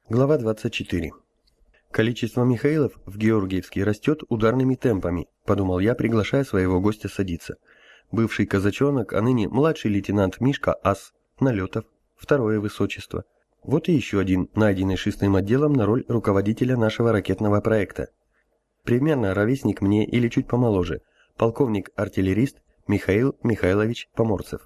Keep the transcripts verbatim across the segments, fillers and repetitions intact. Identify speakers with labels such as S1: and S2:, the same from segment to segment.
S1: Глава двадцать четыре. Количество Михаилов в Георгиевске растет ударными темпами, подумал я, приглашая своего гостя садиться. Бывший казачонок, а ныне младший лейтенант Мишка Ас, Налетов, второе высочество. Вот и еще один, найденный шестым отделом на роль руководителя нашего ракетного проекта. Примерно ровесник мне или чуть помоложе, полковник-артиллерист Михаил Михайлович Поморцев.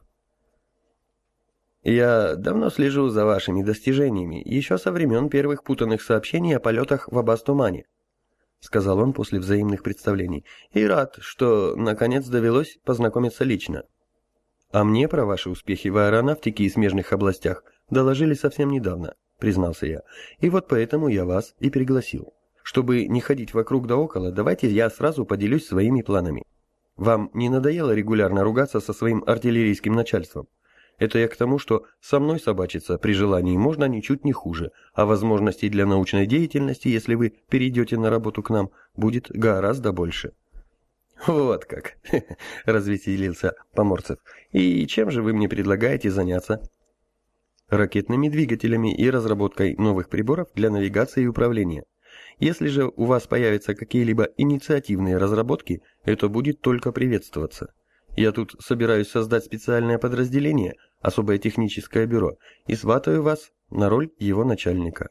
S1: «Я давно слежу за вашими достижениями, еще со времен первых путанных сообщений о полетах в Абаз-Тумане», сказал он после взаимных представлений, «и рад, что, наконец, довелось познакомиться лично. А мне про ваши успехи в аэронавтике и смежных областях доложили совсем недавно», признался я, «и вот поэтому я вас и пригласил. Чтобы не ходить вокруг да около, давайте я сразу поделюсь своими планами. Вам не надоело регулярно ругаться со своим артиллерийским начальством? Это я к тому, что со мной собачиться при желании можно ничуть не хуже, а возможностей для научной деятельности, если вы перейдете на работу к нам, будет гораздо больше». «Вот как!» – развеселился Поморцев. «И чем же вы мне предлагаете заняться?» «Ракетными двигателями и разработкой новых приборов для навигации и управления. Если же у вас появятся какие-либо инициативные разработки, это будет только приветствоваться. Я тут собираюсь создать специальное подразделение, особое техническое бюро, и сватаю вас на роль его начальника».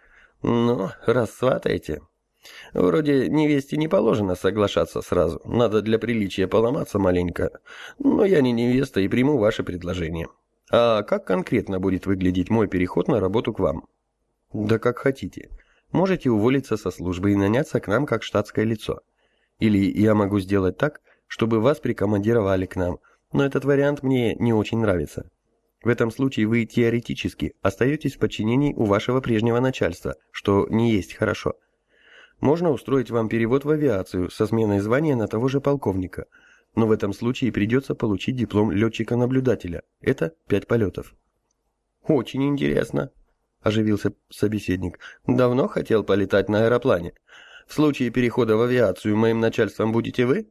S1: «Ну, раз сватаете. Вроде невесте не положено соглашаться сразу, надо для приличия поломаться маленько. Но я не невеста и приму ваше предложение. А как конкретно будет выглядеть мой переход на работу к вам?» «Да как хотите. Можете уволиться со службы и наняться к нам как штатское лицо. Или я могу сделать так, чтобы вас прикомандировали к нам, но этот вариант мне не очень нравится. В этом случае вы теоретически остаетесь в подчинении у вашего прежнего начальства, что не есть хорошо. Можно устроить вам перевод в авиацию со сменой звания на того же полковника, но в этом случае придется получить диплом летчика-наблюдателя. Это пять полетов». «Очень интересно», – оживился собеседник. «Давно хотел полетать на аэроплане. В случае перехода в авиацию моим начальством будете вы?»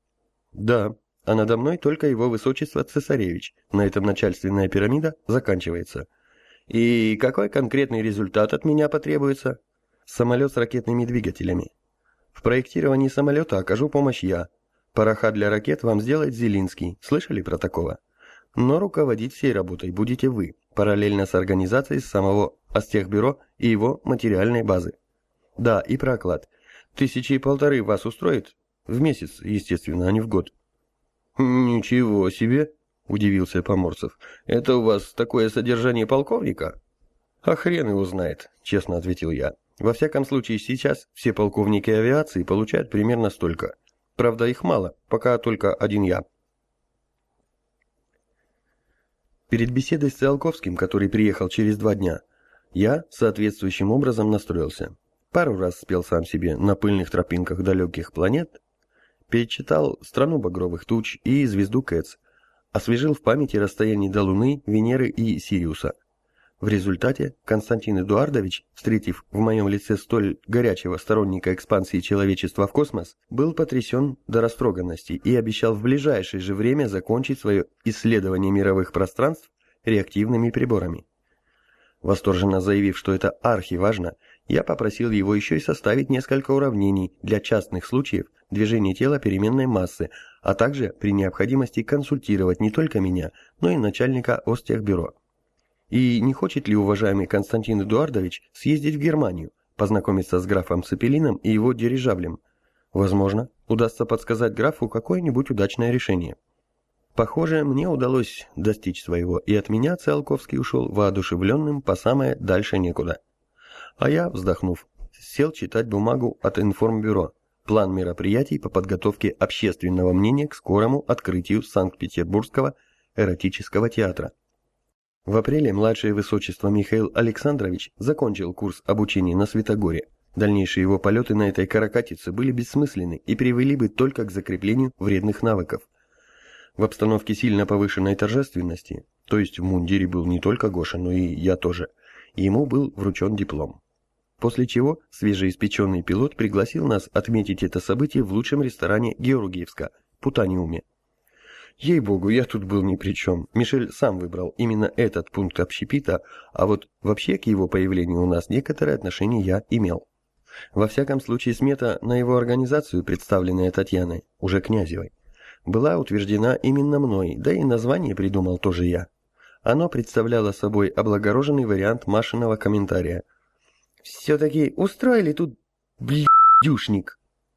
S1: «Да, а надо мной только его высочество цесаревич. На этом начальственная пирамида заканчивается». «И какой конкретный результат от меня потребуется?» «Самолет с ракетными двигателями. В проектировании самолета окажу помощь я. Пороха для ракет вам сделает Зелинский. Слышали про такого? Но руководить всей работой будете вы, параллельно с организацией самого Астехбюро и его материальной базы. Да, и про оклад. Тысячи и полторы вас устроит? В месяц, естественно, а не в год». «Ничего себе!» – удивился Поморцев. «Это у вас такое содержание полковника?» «А хрен его знает», – честно ответил я. «Во всяком случае, сейчас все полковники авиации получают примерно столько. Правда, их мало, пока только один я». Перед беседой с Циолковским, который приехал через два дня, я соответствующим образом настроился. Пару раз спел сам себе на пыльных тропинках далеких планет, перечитал «Страну багровых туч» и «Звезду Кэтс», освежил в памяти расстояние до Луны, Венеры и Сириуса. В результате Константин Эдуардович, встретив в моем лице столь горячего сторонника экспансии человечества в космос, был потрясен до растроганности и обещал в ближайшее же время закончить свое исследование мировых пространств реактивными приборами. Восторженно заявив, что это архиважно, я попросил его еще и составить несколько уравнений для частных случаев движения тела переменной массы, а также при необходимости консультировать не только меня, но и начальника Остехбюро. И не хочет ли уважаемый Константин Эдуардович съездить в Германию, познакомиться с графом Цепелином и его дирижаблем? Возможно, удастся подсказать графу какое-нибудь удачное решение. Похоже, мне удалось достичь своего, и от меня Циолковский ушел воодушевленным по самое дальше некуда. А я, вздохнув, сел читать бумагу от информбюро, план мероприятий по подготовке общественного мнения к скорому открытию Санкт-Петербургского эротического театра. В апреле младшее высочество Михаил Александрович закончил курс обучения на Святогоре. Дальнейшие его полеты на этой каракатице были бессмысленны и привели бы только к закреплению вредных навыков. В обстановке сильно повышенной торжественности, то есть в мундире был не только Гоша, но и я тоже, ему был вручен диплом. После чего свежеиспеченный пилот пригласил нас отметить это событие в лучшем ресторане Георгиевска – Путаниуме. Ей-богу, я тут был ни при чем. Мишель сам выбрал именно этот пункт общепита, а вот вообще к его появлению у нас некоторое отношение я имел. Во всяком случае, смета на его организацию, представленная Татьяной, уже Князевой, была утверждена именно мной, да и название придумал тоже я. Оно представляло собой облагороженный вариант Машиного комментария. «Все-таки устроили тут блядюшник».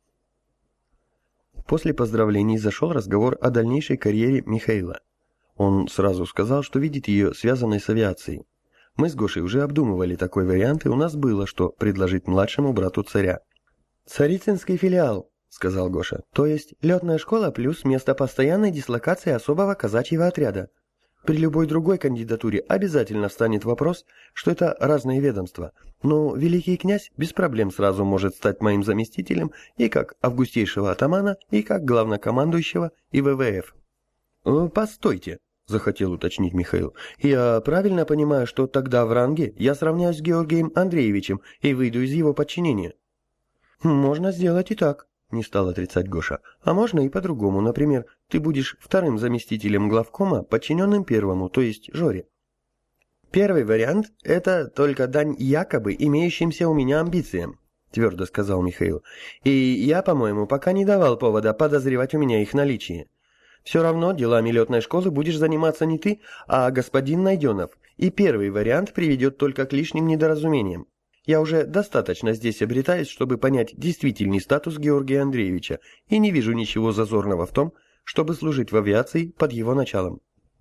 S1: После поздравлений зашел разговор о дальнейшей карьере Михаила. Он сразу сказал, что видит ее связанной с авиацией. Мы с Гошей уже обдумывали такой вариант, и у нас было что предложить младшему брату царя. «Царицынский филиал», — сказал Гоша, — «то есть летная школа плюс место постоянной дислокации особого казачьего отряда. При любой другой кандидатуре обязательно встанет вопрос, что это разные ведомства, но великий князь без проблем сразу может стать моим заместителем и как августейшего атамана, и как главнокомандующего и вэ вэ эф». «Постойте», — захотел уточнить Михаил, — «я правильно понимаю, что тогда в ранге я сравняюсь с Георгием Андреевичем и выйду из его подчинения?» «Можно сделать и так», — не стал отрицать Гоша. «А можно и по-другому. Например, ты будешь вторым заместителем главкома, подчиненным первому, то есть Жоре». «Первый вариант — это только дань якобы имеющимся у меня амбициям», — твердо сказал Михаил. «И я, по-моему, пока не давал повода подозревать у меня их наличие. Все равно делами летной школы будешь заниматься не ты, а господин Найденов, и первый вариант приведет только к лишним недоразумениям. Я уже достаточно здесь обретаюсь, чтобы понять действительный статус Георгия Андреевича, и не вижу ничего зазорного в том, чтобы служить в авиации под его началом».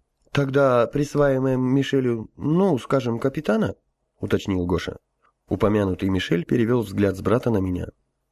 S1: «Тогда присваиваем Мишелю, ну, скажем, капитана?» — уточнил Гоша. Упомянутый Мишель перевел взгляд с брата на меня.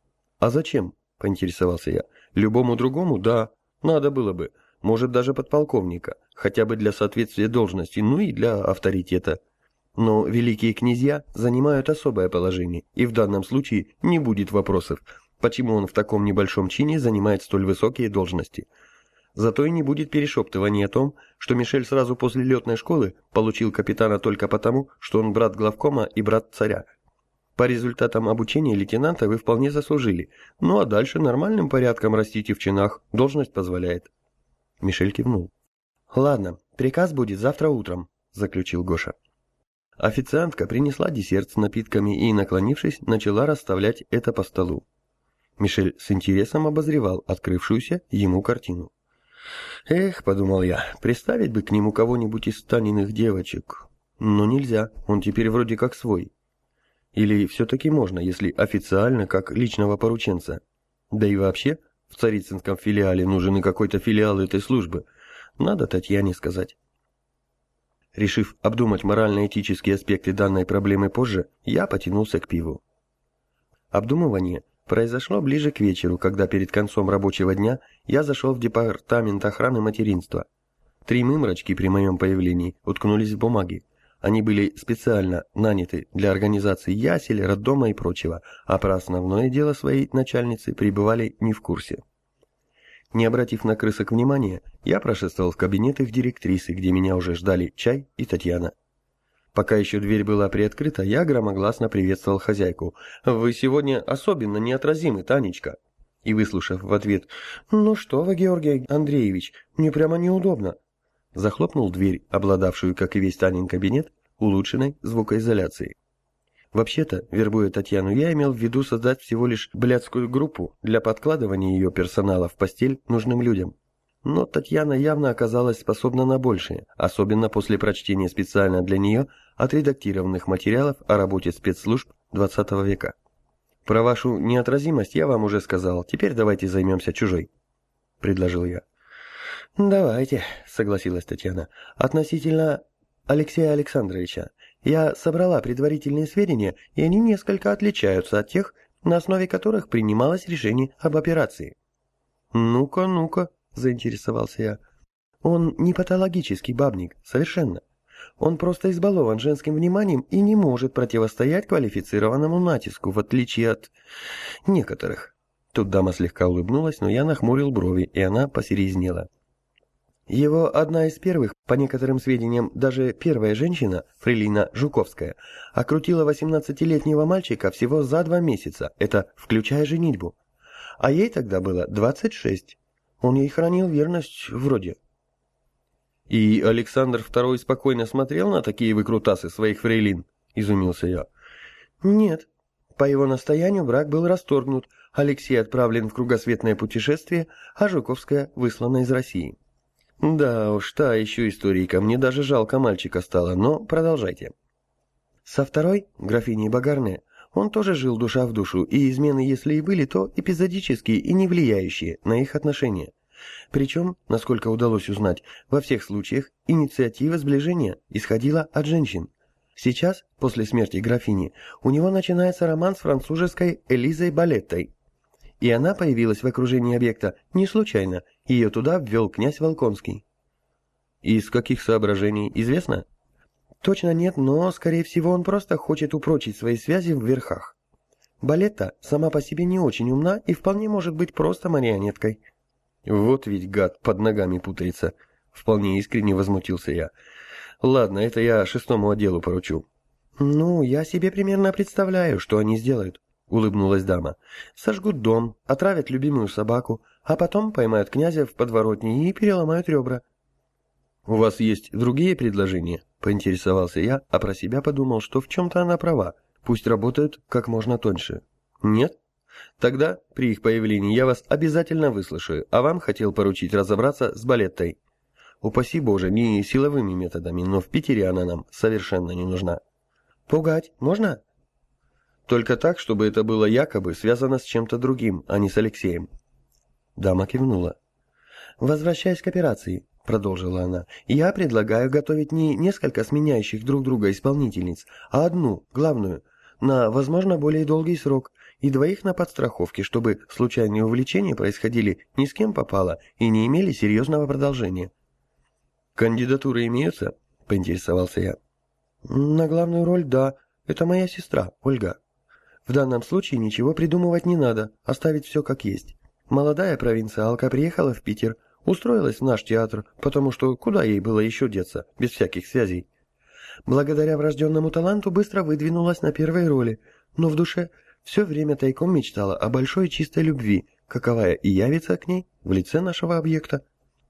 S1: «А зачем?» — поинтересовался я. «Любому другому, да, надо было бы, может даже подполковника, хотя бы для соответствия должности, ну и для авторитета. Но великие князья занимают особое положение, и в данном случае не будет вопросов, почему он в таком небольшом чине занимает столь высокие должности. Зато и не будет перешептываний о том, что Мишель сразу после летной школы получил капитана только потому, что он брат главкома и брат царя. По результатам обучения лейтенанта вы вполне заслужили, ну а дальше нормальным порядком растите в чинах, должность позволяет». Мишель кивнул. «Ладно, приказ будет завтра утром», — заключил Гоша. Официантка принесла десерт с напитками и, наклонившись, начала расставлять это по столу. Мишель с интересом обозревал открывшуюся ему картину. «Эх», — подумал я, — «приставить бы к нему кого-нибудь из Таниных девочек. Но нельзя, он теперь вроде как свой. Или все-таки можно, если официально, как личного порученца. Да и вообще, в Царицынском филиале нужен и какой-то филиал этой службы. Надо Татьяне сказать». Решив обдумать морально-этические аспекты данной проблемы позже, я потянулся к пиву. Обдумывание произошло ближе к вечеру, когда перед концом рабочего дня я зашел в департамент охраны материнства. Три мымрочки при моем появлении уткнулись в бумаги. Они были специально наняты для организации ясель, роддома и прочего, а про основное дело своей начальницы пребывали не в курсе. Не обратив на крысок внимания, я прошествовал в кабинет их директрисы, где меня уже ждали чай и Татьяна. Пока еще дверь была приоткрыта, я громогласно приветствовал хозяйку. «Вы сегодня особенно неотразимы, Танечка». И, выслушав в ответ «Ну что вы, Георгий Андреевич, мне прямо неудобно», захлопнул дверь, обладавшую, как и весь Танин кабинет, улучшенной звукоизоляцией. Вообще-то, вербуя Татьяну, я имел в виду создать всего лишь блядскую группу для подкладывания ее персонала в постель нужным людям. Но Татьяна явно оказалась способна на большее, особенно после прочтения специально для нее отредактированных материалов о работе спецслужб двадцатого века. «Про вашу неотразимость я вам уже сказал, теперь давайте займемся чужой», — предложил я. «Давайте», — согласилась Татьяна. «Относительно Алексея Александровича. Я собрала предварительные сведения, и они несколько отличаются от тех, на основе которых принималось решение об операции». «Ну-ка, ну-ка», — заинтересовался я. «Он не патологический бабник, совершенно. Он просто избалован женским вниманием и не может противостоять квалифицированному натиску, в отличие от некоторых». Тут дама слегка улыбнулась, но я нахмурил брови, и она посерьезнела. Его одна из первых, по некоторым сведениям, даже первая женщина, фрейлина Жуковская, окрутила восемнадцатилетнего мальчика всего за два месяца, это включая женитьбу. А ей тогда было двадцать шесть. Он ей хранил верность вроде. «И Александр второй спокойно смотрел на такие выкрутасы своих фрейлин?» – изумился я. «Нет. По его настоянию брак был расторгнут, Алексей отправлен в кругосветное путешествие, а Жуковская выслана из России». «Да уж, та еще историйка, мне даже жалко мальчика стало, но продолжайте». Со второй, графиней Багарне, он тоже жил душа в душу, и измены, если и были, то эпизодические и не влияющие на их отношения. Причем, насколько удалось узнать, во всех случаях инициатива сближения исходила от женщин. Сейчас, после смерти графини, у него начинается роман с францужеской Элизой Балеттой. И она появилась в окружении объекта не случайно, ее туда ввел князь Волконский. Из каких соображений, известно? Точно нет, но, скорее всего, он просто хочет упрочить свои связи в верхах. Балетта сама по себе не очень умна и вполне может быть просто марионеткой. Вот ведь гад под ногами путается, вполне искренне возмутился я. Ладно, это я шестому отделу поручу. Ну, я себе примерно представляю, что они сделают, улыбнулась дама. Сожгут дом, отравят любимую собаку, а потом поймают князя в подворотне и переломают ребра. У вас есть другие предложения? Поинтересовался я, а про себя подумал, что в чем-то она права, пусть работают как можно тоньше. Нет? Тогда, при их появлении, я вас обязательно выслушаю, а вам хотел поручить разобраться с Балеттой. Упаси Боже, не силовыми методами, но в Питере она нам совершенно не нужна. Пугать можно? Только так, чтобы это было якобы связано с чем-то другим, а не с Алексеем. Дама кивнула. Возвращаясь к операции, продолжила она, я предлагаю готовить не несколько сменяющих друг друга исполнительниц, а одну, главную, на, возможно, более долгий срок, и двоих на подстраховке, чтобы случайные увлечения происходили ни с кем попало и не имели серьезного продолжения. «Кандидатуры имеются?» – поинтересовался я. «На главную роль, да. Это моя сестра, Ольга. В данном случае ничего придумывать не надо, оставить все как есть. Молодая провинциалка приехала в Питер, устроилась в наш театр, потому что куда ей было еще деться, без всяких связей. Благодаря врожденному таланту быстро выдвинулась на первой роли, но в душе все время тайком мечтала о большой чистой любви, каковая и явится к ней в лице нашего объекта».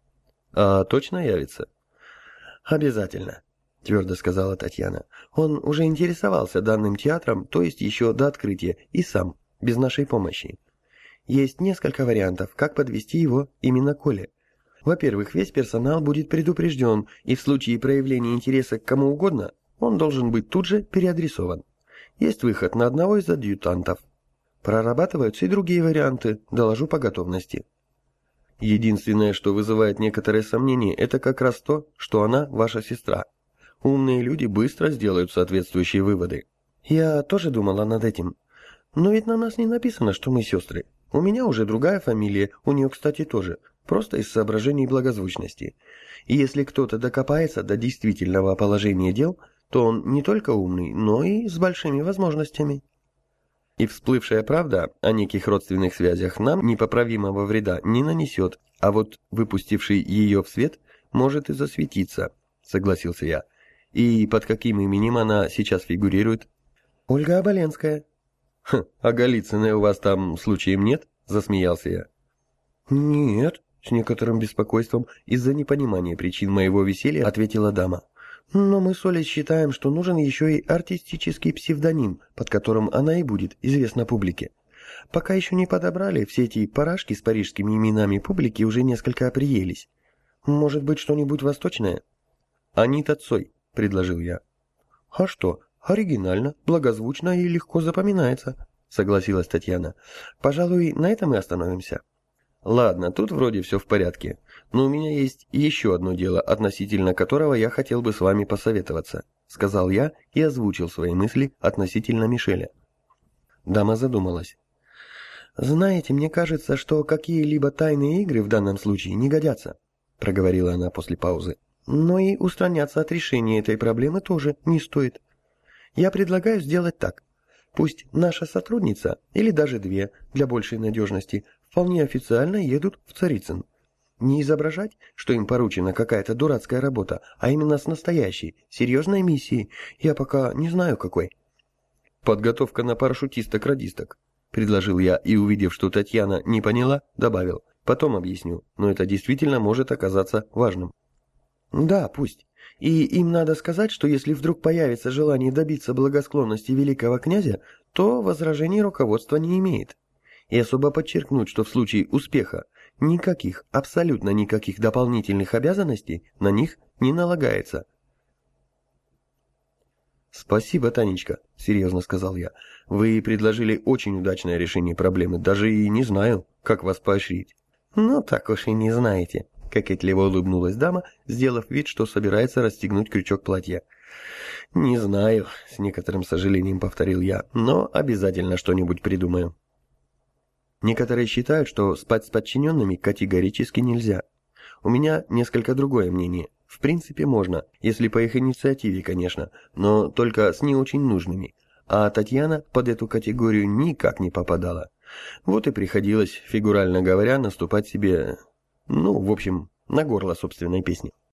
S1: «А точно явится?» «Обязательно», — твердо сказала Татьяна. «Он уже интересовался данным театром, то есть еще до открытия, и сам, без нашей помощи. Есть несколько вариантов, как подвести его именно к Оле. Во-первых, весь персонал будет предупрежден, и в случае проявления интереса к кому угодно, он должен быть тут же переадресован. Есть выход на одного из адъютантов. Прорабатываются и другие варианты, доложу по готовности. Единственное, что вызывает некоторые сомнения, это как раз то, что она ваша сестра. Умные люди быстро сделают соответствующие выводы. Я тоже думала над этим. Но ведь на нас не написано, что мы сестры. У меня уже другая фамилия, у нее, кстати, тоже, просто из соображений благозвучности. И если кто-то докопается до действительного положения дел, то он не только умный, но и с большими возможностями. И всплывшая правда о неких родственных связях нам непоправимого вреда не нанесет, а вот выпустивший ее в свет может и засветиться, согласился я. И под каким именем она сейчас фигурирует? Ольга Оболенская. Хм, а Голицыной у вас там случаем нет? Засмеялся я. Нет, с некоторым беспокойством из-за непонимания причин моего веселья ответила дама. Но мы с Олей считаем, что нужен еще и артистический псевдоним, под которым она и будет известна публике. Пока еще не подобрали, все эти парашки с парижскими именами публики уже несколько приелись. Может быть, что-нибудь восточное? Анита Цой, предложил я. А что, оригинально, благозвучно и легко запоминается, согласилась Татьяна. Пожалуй, на этом и остановимся. Ладно, тут вроде все в порядке, но у меня есть еще одно дело, относительно которого я хотел бы с вами посоветоваться, сказал я и озвучил свои мысли относительно Мишеля. Дама задумалась. Знаете, мне кажется, что какие-либо тайные игры в данном случае не годятся, проговорила она после паузы. Но и устраняться от решения этой проблемы тоже не стоит. Я предлагаю сделать так. Пусть наша сотрудница, или даже две, для большей надежности, вполне официально едут в Царицын. Не изображать, что им поручена какая-то дурацкая работа, а именно с настоящей, серьезной миссией, я пока не знаю какой. Подготовка на парашютисток-радисток, предложил я и, увидев, что Татьяна не поняла, добавил. Потом объясню, но это действительно может оказаться важным. Да, пусть. И им надо сказать, что если вдруг появится желание добиться благосклонности великого князя, то возражений руководство не имеет. И особо подчеркнуть, что в случае успеха никаких, абсолютно никаких дополнительных обязанностей на них не налагается. «Спасибо, Танечка», — серьезно сказал я. «Вы предложили очень удачное решение проблемы, даже и не знаю, как вас поощрить». «Ну, так уж и не знаете», — кокетливо улыбнулась дама, сделав вид, что собирается расстегнуть крючок платья. «Не знаю», — с некоторым сожалением повторил я, — «но обязательно что-нибудь придумаю». Некоторые считают, что спать с подчиненными категорически нельзя. У меня несколько другое мнение. В принципе, можно, если по их инициативе, конечно, но только с не очень нужными. А Татьяна под эту категорию никак не попадала. Вот и приходилось, фигурально говоря, наступать себе, ну, в общем, на горло собственной песни.